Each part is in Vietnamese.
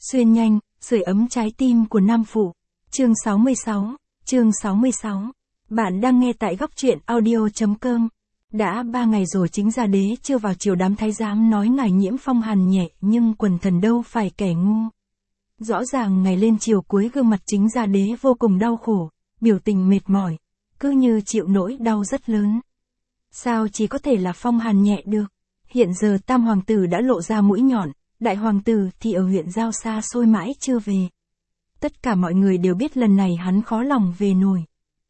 Xuyên nhanh, sưởi ấm trái tim của nam phụ. Chương 66. Bạn đang nghe tại góc truyện audio.com. Đã 3 ngày rồi chính gia đế chưa vào triều, đám thái giám nói ngài nhiễm phong hàn nhẹ, nhưng quần thần đâu phải kẻ ngu. Rõ ràng ngày lên triều cuối gương mặt chính gia đế vô cùng đau khổ, biểu tình mệt mỏi, cứ như chịu nỗi đau rất lớn. Sao chỉ có thể là phong hàn nhẹ được? Hiện giờ tam hoàng tử đã lộ ra mũi nhọn, đại hoàng tử thì ở huyện giao xa xôi mãi chưa về. Tất cả mọi người đều biết lần này hắn khó lòng về nổi.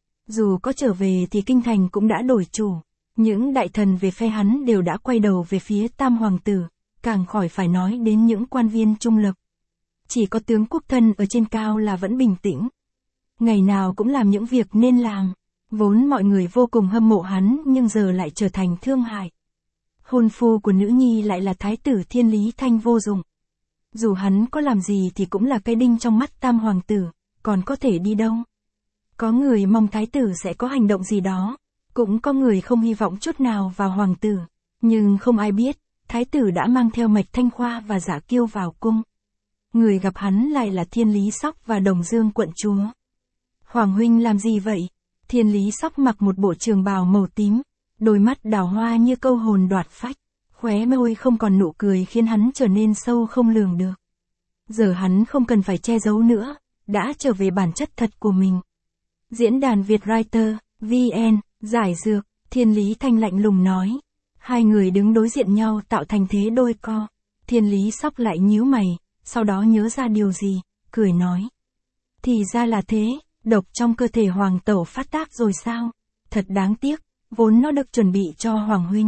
Dù có trở về thì kinh thành cũng đã đổi chủ. Những đại thần về phe hắn đều đã quay đầu về phía tam hoàng tử, càng khỏi phải nói đến những quan viên trung lập. Chỉ có tướng quốc thân ở trên cao là vẫn bình tĩnh. Ngày nào cũng làm những việc nên làm. Vốn mọi người vô cùng hâm mộ hắn nhưng giờ lại trở thành thương hại. Hôn phu của nữ nhi lại là thái tử Thiên Lý Thanh vô dụng. Dù hắn có làm gì thì cũng là cái đinh trong mắt tam hoàng tử, còn có thể đi đâu. Có người mong thái tử sẽ có hành động gì đó, cũng có người không hy vọng chút nào vào hoàng tử. Nhưng không ai biết, thái tử đã mang theo Mạch Thanh Khoa và Giả Kiêu vào cung. Người gặp hắn lại là Thiên Lý Sóc và Đồng Dương quận chúa. Hoàng huynh làm gì vậy? Thiên Lý Sóc mặc một bộ trường bào màu tím, đôi mắt đào hoa như câu hồn đoạt phách, khóe môi không còn nụ cười khiến hắn trở nên sâu không lường được. Giờ hắn không cần phải che giấu nữa, đã trở về bản chất thật của mình. Diễn đàn Vietwriter, VN, giải dược, Thiên Lý Thanh lạnh lùng nói. Hai người đứng đối diện nhau tạo thành thế đôi co. Thiên Lý Sóc lại nhíu mày, sau đó nhớ ra điều gì, cười nói. Thì ra là thế, độc trong cơ thể hoàng tẩu phát tác rồi sao? Thật đáng tiếc, vốn nó được chuẩn bị cho hoàng huynh.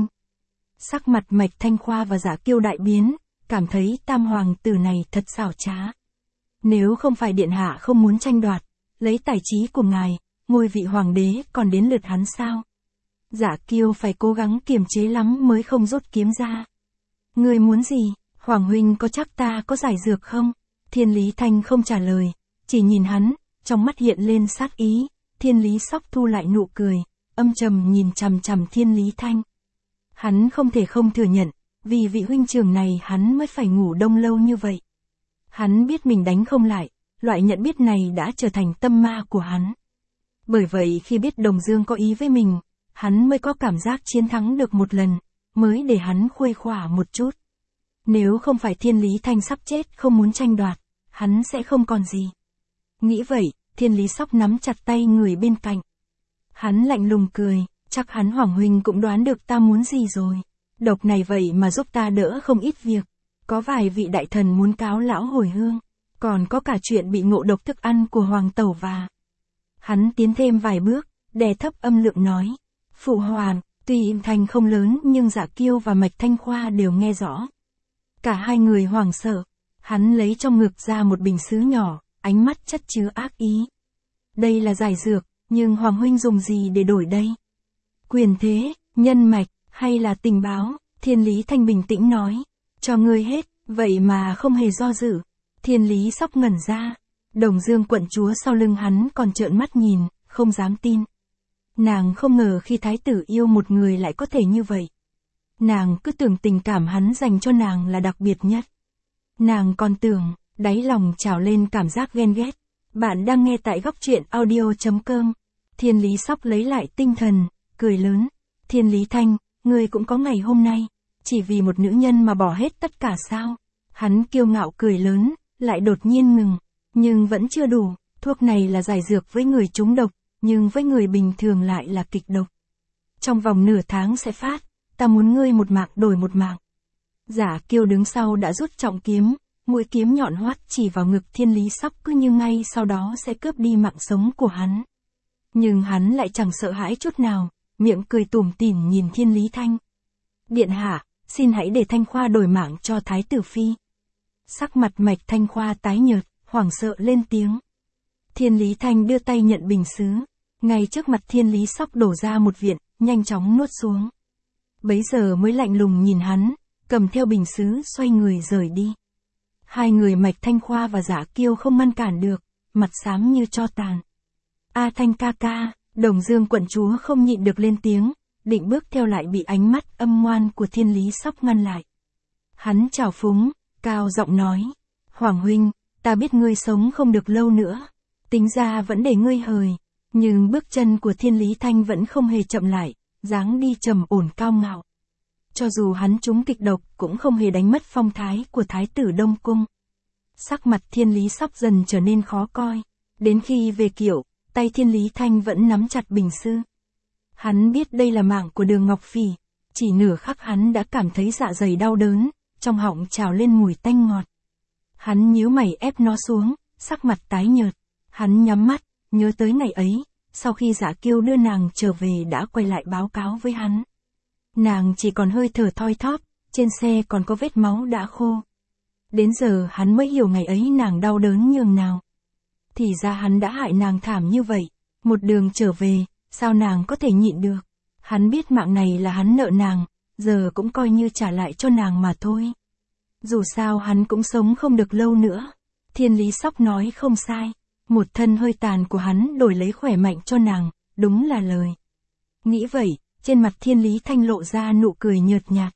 Sắc mặt Mạch Thanh Khoa và Giả Kiêu đại biến, cảm thấy tam hoàng tử này thật xảo trá. Nếu không phải điện hạ không muốn tranh đoạt, lấy tài trí của ngài, ngôi vị hoàng đế còn đến lượt hắn sao? Giả Kiêu phải cố gắng kiềm chế lắm mới không rút kiếm ra. Ngươi muốn gì? Hoàng huynh có chắc ta có giải dược không? Thiên Lý Thanh không trả lời, chỉ nhìn hắn, trong mắt hiện lên sát ý. Thiên Lý Sóc thu lại nụ cười, âm trầm nhìn chằm chằm Thiên Lý Thanh. Hắn không thể không thừa nhận, vì vị huynh trưởng này hắn mới phải ngủ đông lâu như vậy. Hắn biết mình đánh không lại, loại nhận biết này đã trở thành tâm ma của hắn. Bởi vậy khi biết Đồng Dương có ý với mình, hắn mới có cảm giác chiến thắng được một lần, mới để hắn khuây khỏa một chút. Nếu không phải Thiên Lý Thanh sắp chết không muốn tranh đoạt, hắn sẽ không còn gì. Nghĩ vậy, Thiên Lý Sóc nắm chặt tay người bên cạnh. Hắn lạnh lùng cười, chắc hắn hoàng huynh cũng đoán được ta muốn gì rồi. Độc này vậy mà giúp ta đỡ không ít việc. Có vài vị đại thần muốn cáo lão hồi hương, còn có cả chuyện bị ngộ độc thức ăn của hoàng tẩu và. Hắn tiến thêm vài bước, đè thấp âm lượng nói. Phụ hoàng, tuy âm thanh không lớn nhưng Giả Kiêu và Mạch Thanh Khoa đều nghe rõ. Cả hai người hoảng sợ. Hắn lấy trong ngực ra một bình sứ nhỏ, ánh mắt chất chứa ác ý. Đây là giải dược, nhưng hoàng huynh dùng gì để đổi đây? Quyền thế, nhân mạch, hay là tình báo? Thiên Lý Thanh bình tĩnh nói. Cho ngươi hết, vậy mà không hề do dự. Thiên Lý Sóc ngẩn ra. Đồng Dương quận chúa sau lưng hắn còn trợn mắt nhìn, không dám tin. Nàng không ngờ khi thái tử yêu một người lại có thể như vậy. Nàng cứ tưởng tình cảm hắn dành cho nàng là đặc biệt nhất. Nàng còn tưởng, đáy lòng trào lên cảm giác ghen ghét. Bạn đang nghe tại góc truyện audio.com. Thiên Lý Sóc lấy lại tinh thần, cười lớn. Thiên Lý Thanh, ngươi cũng có ngày hôm nay. Chỉ vì một nữ nhân mà bỏ hết tất cả sao? Hắn kiêu ngạo cười lớn, lại đột nhiên ngừng. Nhưng vẫn chưa đủ, thuốc này là giải dược với người trúng độc, nhưng với người bình thường lại là kịch độc. Trong vòng nửa tháng sẽ phát, ta muốn ngươi một mạng đổi một mạng. Giả Kiêu đứng sau đã rút trọng kiếm, mũi kiếm nhọn hoắt chỉ vào ngực Thiên Lý Sóc cứ như ngay sau đó sẽ cướp đi mạng sống của hắn. Nhưng hắn lại chẳng sợ hãi chút nào, miệng cười tủm tỉm nhìn Thiên Lý Thanh. Điện hạ, xin hãy để Thanh Khoa đổi mạng cho Thái tử Phi. Sắc mặt Mạch Thanh Khoa tái nhợt, hoảng sợ lên tiếng. Thiên Lý Thanh đưa tay nhận bình sứ, ngay trước mặt Thiên Lý Sóc đổ ra một viện, nhanh chóng nuốt xuống. Bấy giờ mới lạnh lùng nhìn hắn, cầm theo bình sứ xoay người rời đi. Hai người Mạch Thanh Khoa và Giả Kiêu không ngăn cản được, mặt xám như tro tàn. A Thanh ca ca, Đồng Dương quận chúa không nhịn được lên tiếng, định bước theo lại bị ánh mắt âm ngoan của Thiên Lý Sóc ngăn lại. Hắn trào phúng, cao giọng nói. Hoàng huynh, ta biết ngươi sống không được lâu nữa. Tính ra vẫn để ngươi hời. Nhưng bước chân của Thiên Lý Thanh vẫn không hề chậm lại, dáng đi trầm ổn cao ngạo. Cho dù hắn trúng kịch độc cũng không hề đánh mất phong thái của thái tử Đông Cung. Sắc mặt Thiên Lý Sóc dần trở nên khó coi. Đến khi về kiệu, tay Thiên Lý Thanh vẫn nắm chặt bình sư. Hắn biết đây là mạng của Đường Ngọc Phỉ. Chỉ nửa khắc hắn đã cảm thấy dạ dày đau đớn, trong họng trào lên mùi tanh ngọt. Hắn nhíu mày ép nó xuống, sắc mặt tái nhợt. Hắn nhắm mắt, nhớ tới ngày ấy, sau khi Dạ Kiêu đưa nàng trở về đã quay lại báo cáo với hắn. Nàng chỉ còn hơi thở thoi thóp, trên xe còn có vết máu đã khô. Đến giờ hắn mới hiểu ngày ấy nàng đau đớn nhường nào. Thì ra hắn đã hại nàng thảm như vậy, một đường trở về, sao nàng có thể nhịn được. Hắn biết mạng này là hắn nợ nàng, giờ cũng coi như trả lại cho nàng mà thôi. Dù sao hắn cũng sống không được lâu nữa. Thiên Lý Sóc nói không sai, một thân hơi tàn của hắn đổi lấy khỏe mạnh cho nàng, đúng là lời. Nghĩ vậy, trên mặt Thiên Lý Thanh lộ ra nụ cười nhợt nhạt.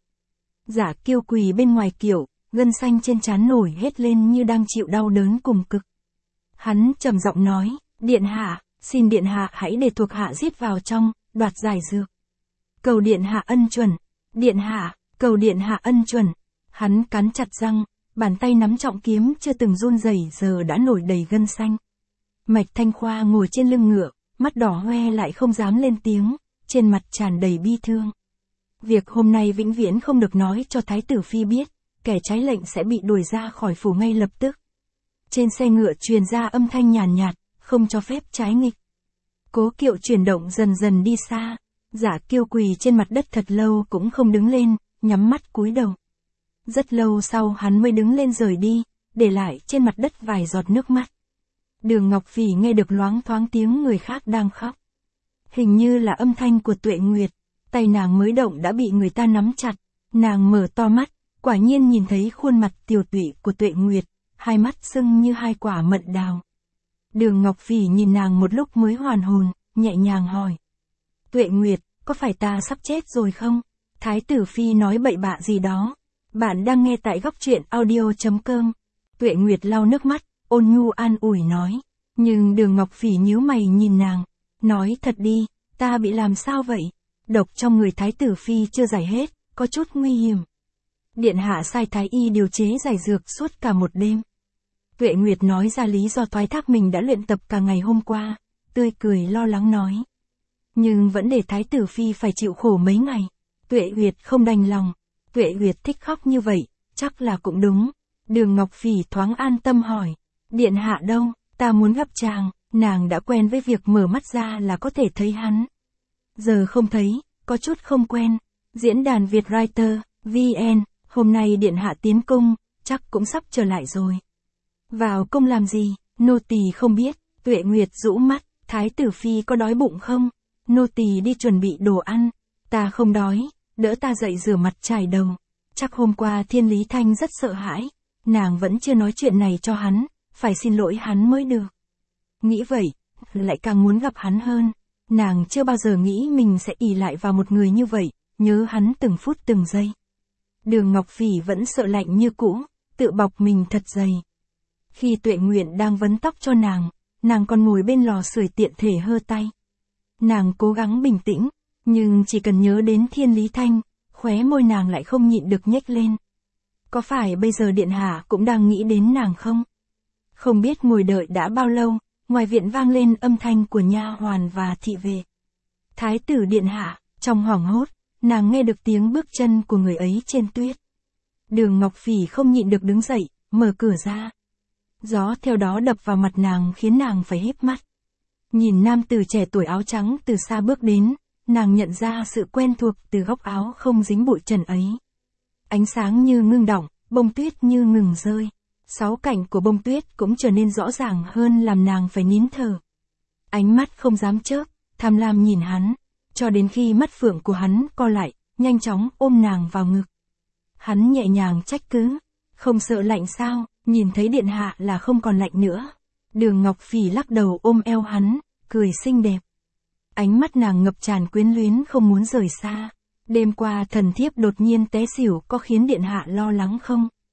Dạ Kiêu quỳ bên ngoài kiệu, gân xanh trên trán nổi hết lên như đang chịu đau đớn cùng cực. Hắn trầm giọng nói, điện hạ, xin điện hạ hãy để thuộc hạ giết vào trong, đoạt giải dược. Cầu điện hạ ân chuẩn, điện hạ, cầu điện hạ ân chuẩn. Hắn cắn chặt răng, bàn tay nắm trọng kiếm chưa từng run rẩy giờ đã nổi đầy gân xanh. Mạch Thanh Khoa ngồi trên lưng ngựa, mắt đỏ hoe lại không dám lên tiếng, trên mặt tràn đầy bi thương. Việc hôm nay vĩnh viễn không được nói cho Thái tử Phi biết, kẻ trái lệnh sẽ bị đuổi ra khỏi phủ ngay lập tức. Trên xe ngựa truyền ra âm thanh nhàn nhạt, không cho phép trái nghịch. Cố kiệu chuyển động dần dần đi xa, Dạ Kiêu quỳ trên mặt đất thật lâu cũng không đứng lên, nhắm mắt cúi đầu. Rất lâu sau hắn mới đứng lên rời đi, để lại trên mặt đất vài giọt nước mắt. Đường Ngọc Phỉ nghe được loáng thoáng tiếng người khác đang khóc. Hình như là âm thanh của Tuệ Nguyệt, tay nàng mới động đã bị người ta nắm chặt. Nàng mở to mắt, quả nhiên nhìn thấy khuôn mặt tiều tụy của Tuệ Nguyệt, hai mắt sưng như hai quả mận đào. Đường Ngọc Phỉ nhìn nàng một lúc mới hoàn hồn, nhẹ nhàng hỏi. Tuệ Nguyệt, có phải ta sắp chết rồi không? Thái tử Phi nói bậy bạ gì đó. Bạn đang nghe tại góc truyện audio.com. Tuệ Nguyệt lau nước mắt, ôn nhu an ủi nói. Nhưng Đường Ngọc Phỉ nhíu mày nhìn nàng. Nói thật đi, ta bị làm sao vậy? Độc trong người Thái tử Phi chưa giải hết, có chút nguy hiểm. Điện hạ sai Thái y điều chế giải dược suốt cả một đêm. Tuệ Nguyệt nói ra lý do thoái thác mình đã luyện tập cả ngày hôm qua, tươi cười lo lắng nói. Nhưng vẫn để Thái tử Phi phải chịu khổ mấy ngày. Tuệ Nguyệt không đành lòng. Tuệ Nguyệt thích khóc như vậy, chắc là cũng đúng. Đường Ngọc Phỉ thoáng an tâm hỏi. Điện hạ đâu, ta muốn gặp chàng. Nàng đã quen với việc mở mắt ra là có thể thấy hắn. Giờ không thấy, có chút không quen. Diễn đàn Vietwriter, VN, hôm nay điện hạ tiến cung, chắc cũng sắp trở lại rồi. Vào cung làm gì, nô tỳ không biết. Tuệ Nguyệt rũ mắt, Thái tử Phi có đói bụng không? Nô tỳ đi chuẩn bị đồ ăn. Ta không đói, đỡ ta dậy rửa mặt chải đầu. Chắc hôm qua Thiên Lý Thanh rất sợ hãi. Nàng vẫn chưa nói chuyện này cho hắn, phải xin lỗi hắn mới được. Nghĩ vậy, lại càng muốn gặp hắn hơn. Nàng chưa bao giờ nghĩ mình sẽ ỷ lại vào một người như vậy, nhớ hắn từng phút từng giây. Đường Ngọc Phỉ vẫn sợ lạnh như cũ, tự bọc mình thật dày. Khi Tuệ Nguyện đang vấn tóc cho nàng còn ngồi bên lò sưởi tiện thể hơ tay. Nàng cố gắng bình tĩnh, nhưng chỉ cần nhớ đến Thiên Lý Thanh, khóe môi nàng lại không nhịn được nhếch lên. Có phải bây giờ điện hạ cũng đang nghĩ đến nàng không? Không biết ngồi đợi đã bao lâu, ngoài viện vang lên âm thanh của nha hoàn và thị vệ. Thái tử điện hạ, trong hoảng hốt, nàng nghe được tiếng bước chân của người ấy trên tuyết. Đường Ngọc Phỉ không nhịn được đứng dậy, mở cửa ra. Gió theo đó đập vào mặt nàng khiến nàng phải híp mắt. Nhìn nam tử trẻ tuổi áo trắng từ xa bước đến, nàng nhận ra sự quen thuộc từ góc áo không dính bụi trần ấy. Ánh sáng như ngưng đọng, bông tuyết như ngừng rơi. Sáu cạnh của bông tuyết cũng trở nên rõ ràng hơn làm nàng phải nín thở. Ánh mắt không dám chớp, tham lam nhìn hắn, cho đến khi mắt phượng của hắn co lại, nhanh chóng ôm nàng vào ngực. Hắn nhẹ nhàng trách cứ, không sợ lạnh sao, nhìn thấy điện hạ là không còn lạnh nữa. Đường Ngọc Phỉ lắc đầu ôm eo hắn, cười xinh đẹp. Ánh mắt nàng ngập tràn quyến luyến không muốn rời xa. Đêm qua thần thiếp đột nhiên té xỉu có khiến điện hạ lo lắng không?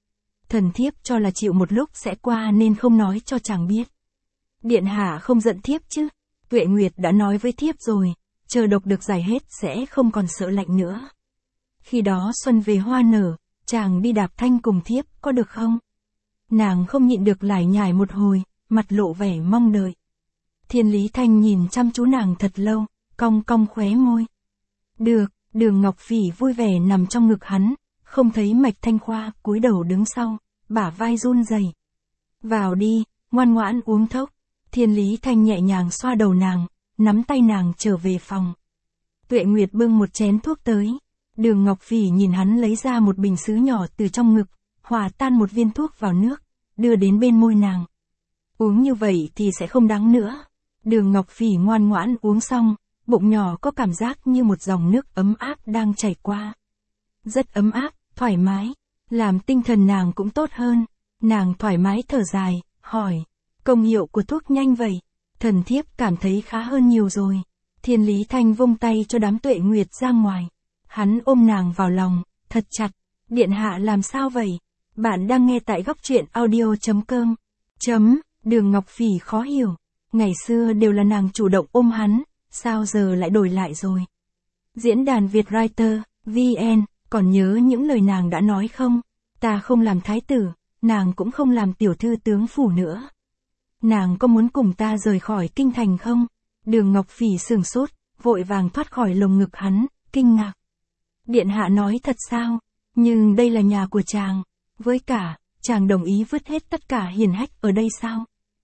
Thần thiếp cho là chịu một lúc sẽ qua nên không nói cho chàng biết. Điện hạ không giận thiếp chứ? Tuệ Nguyệt đã nói với thiếp rồi, chờ độc được giải hết sẽ không còn sợ lạnh nữa. Khi đó xuân về hoa nở, chàng đi đạp thanh cùng thiếp có được không? Nàng không nhịn được lải nhải một hồi, mặt lộ vẻ mong đợi. Thiên Lý Thanh nhìn chăm chú nàng thật lâu, cong cong khóe môi. Được, Đường Ngọc Phỉ vui vẻ nằm trong ngực hắn, không thấy Mạch Thanh Khoa cúi đầu đứng sau, bả vai run rẩy. Vào đi, ngoan ngoãn uống thốc. Thiên Lý Thanh nhẹ nhàng xoa đầu nàng, nắm tay nàng trở về phòng. Tuệ Nguyệt bưng một chén thuốc tới. Đường Ngọc Phỉ nhìn hắn lấy ra một bình sứ nhỏ từ trong ngực, hòa tan một viên thuốc vào nước, đưa đến bên môi nàng. Uống như vậy thì sẽ không đắng nữa. Đường Ngọc Phỉ ngoan ngoãn uống xong, bụng nhỏ có cảm giác như một dòng nước ấm áp đang chảy qua. Rất ấm áp, thoải mái, làm tinh thần nàng cũng tốt hơn. Nàng thoải mái thở dài, hỏi, công hiệu của thuốc nhanh vậy? Thần thiếp cảm thấy khá hơn nhiều rồi. Thiên Lý Thanh vung tay cho đám Tuệ Nguyệt ra ngoài. Hắn ôm nàng vào lòng, thật chặt. Điện hạ làm sao vậy? Bạn đang nghe tại góc truyện audio.com. Đường Ngọc Phỉ khó hiểu. Ngày xưa đều là nàng chủ động ôm hắn, sao giờ lại đổi lại rồi? Diễn đàn Vietwriter, VN, còn nhớ những lời nàng đã nói không? Ta không làm thái tử, nàng cũng không làm tiểu thư tướng phủ nữa. Nàng có muốn cùng ta rời khỏi kinh thành không? Đường Ngọc Phỉ sửng sốt, vội vàng thoát khỏi lồng ngực hắn, kinh ngạc. Điện hạ nói thật sao? Nhưng đây là nhà của chàng. Với cả, chàng đồng ý vứt hết tất cả hiền hách ở đây sao?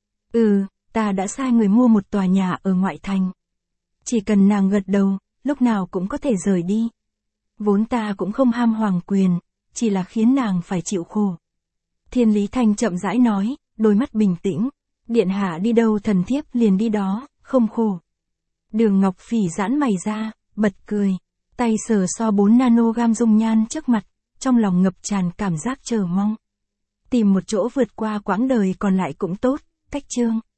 Ta đã sai người mua một tòa nhà ở ngoại thành. Chỉ cần nàng gật đầu, lúc nào cũng có thể rời đi. Vốn ta cũng không ham hoàng quyền, chỉ là khiến nàng phải chịu khổ. Thiên Lý Thanh chậm rãi nói, đôi mắt bình tĩnh. Điện hạ đi đâu thần thiếp liền đi đó, không khổ. Đường Ngọc Phỉ giãn mày ra, bật cười. Tay sờ so 4 nanogam dung nhan trước mặt, trong lòng ngập tràn cảm giác chờ mong. Tìm một chỗ vượt qua quãng đời còn lại cũng tốt, cách chương.